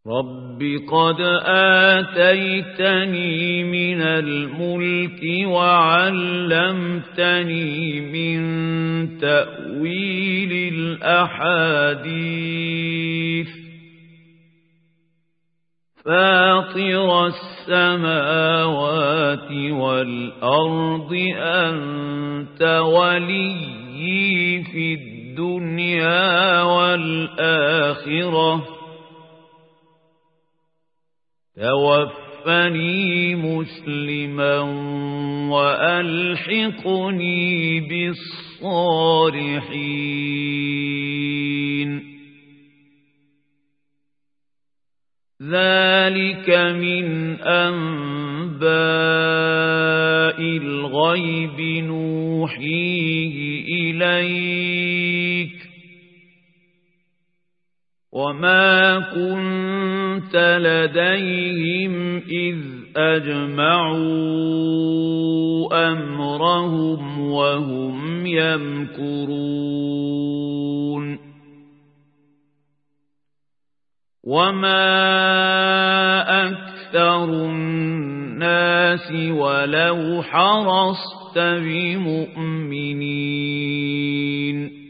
رب قد آتيتني من الملك وعلمتني من تأويل الأحاديث فاطر السماوات والأرض أنت وليي في الدنيا والآخرة توفني مسلما وألحقني بالصالحين ذلك من أنباء الغيب نوحيه إليك وما كنت لديهم إذ أجمعوا أمرهم وهم يمكرون وما أكثر الناس ولو حرصت بمؤمنين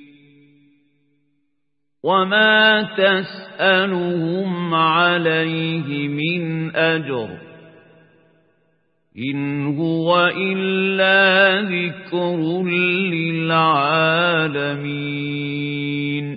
وما تسألهم عليه من أجر إن هو إلا ذكر للعالمين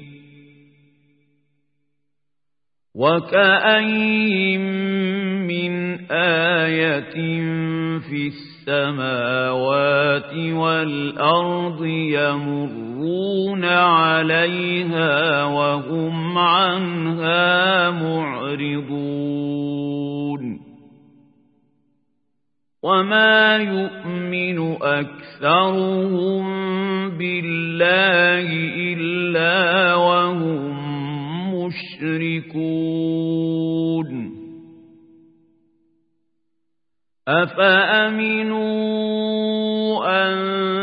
وكأين من آية في السماوات والأرض يمرون عليها وهم عنها معرضون وما يؤمن أكثرهم بالله إلا وهم مشركون أفأمنوا أن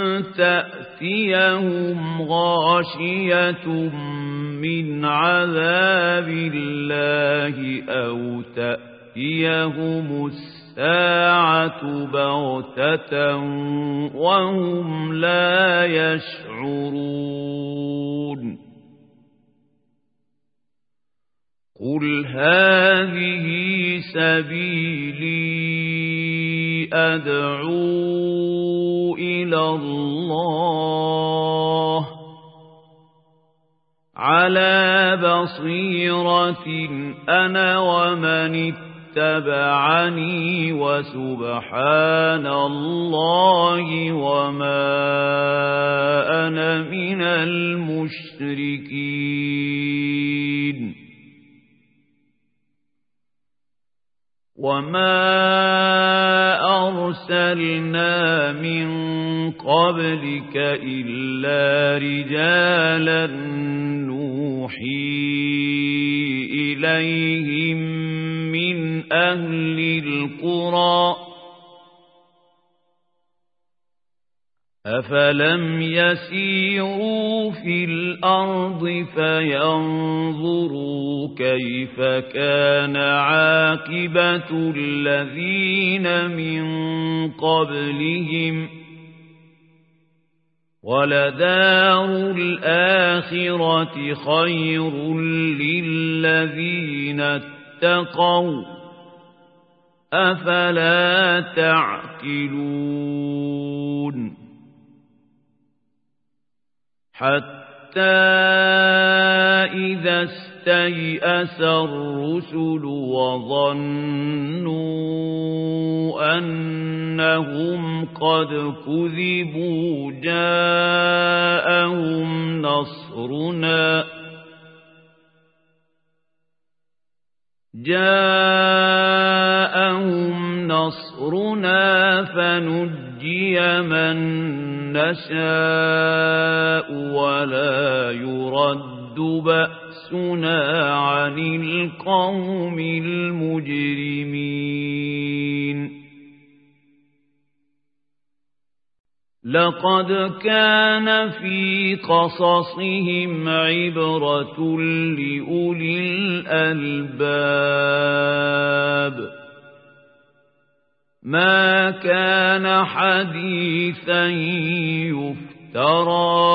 تأتيهم غاشية من عذاب الله أو تأتيهم الساعة بغتة وهم لا يشعرون قل هذه سبيلي أدعو إلى الله على بصيرة أنا ومن اتبعني وسبحان الله وما أنا من المشركين وما أرسلنا من قبلك إلا رجالا نوحي إليهم من أهل القرى أفلم يسيروا في الأرض فينظروا كيف كان عاقبة الذين من قبلهم ولدار الآخرة خير للذين اتقوا أفلا تعقلون حتى إذا استيأس الرسل وظنوا أنهم قد كذبوا جاءهم نصرنا فنجي من نشاء ولا يرد بأسنا عن القوم المجرمين لقد كان في قصصهم عبرة لأولي الألباب ما كان حديثا يفترى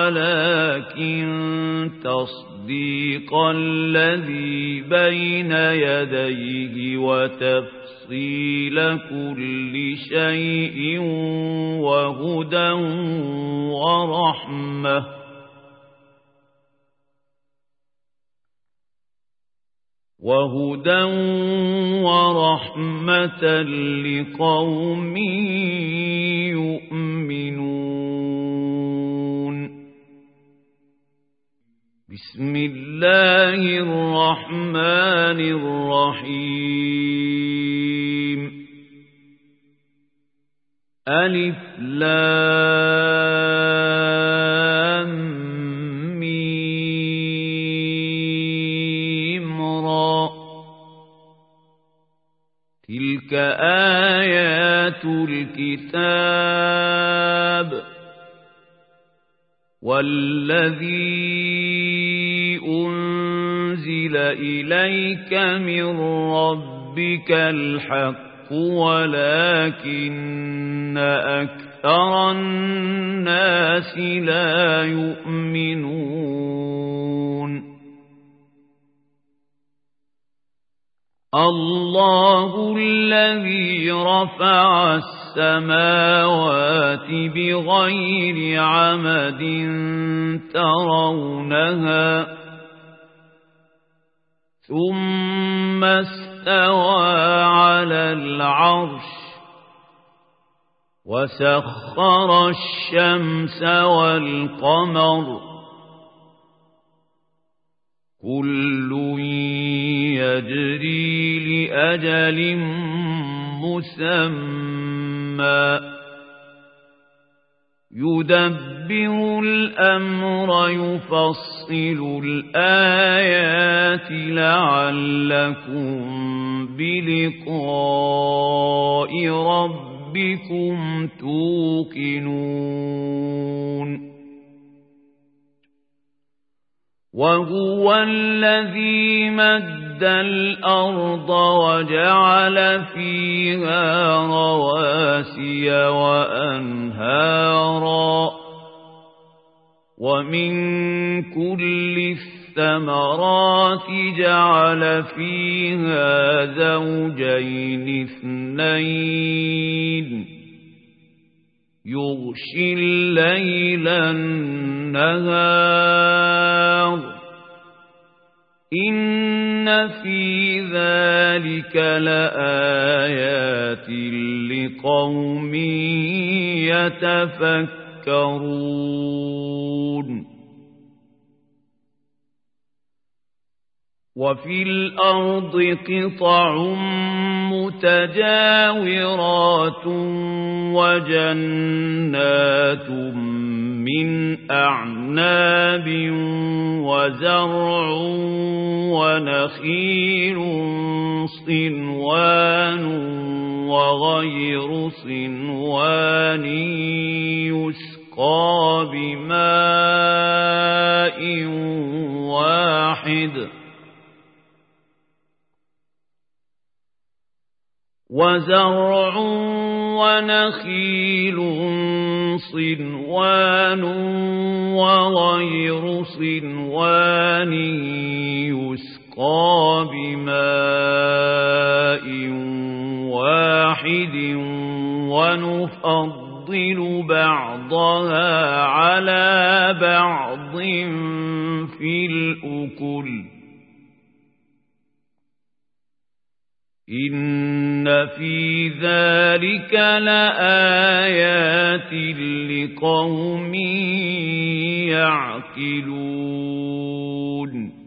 ولكن تصديق الذي بين يديه وتفصيل كل شيء وهدى ورحمة لقوم يؤمنون. بسم الله الرحمن الرحيم. ألف لام ميم را تلك آيات الكتاب والذي أنزل إليك من ربك الحق ولكن أكثر الناس لا يؤمنون. الله الذي رفع السماوات بغير عمد ترونها ثم استوى على العرش وسخر الشمس والقمر كل يجري لأجل مسمى يدبر الأمر يفصل الآيات لعلكم بلقاء ربكم توقنون. وهو الذي مد الأرض وجعل فيها رواسي وأنهارا ومن كل الثمرات جعل فيها زوجين اثنين يغشي الليل النهار إن في ذلك لآيات لقوم يتفكرون. وفي الأرض قطع متجاورات وجنات من أعناب وزرع ونخيل صنوان وغير صنوان يسقى بماء واحد وزرع ونخيل صنوان وغير صنوان يسقى بماء واحد ونفضل بعضها على بعض في الأكل إن في ذلك لآيات لقوم يعقلون.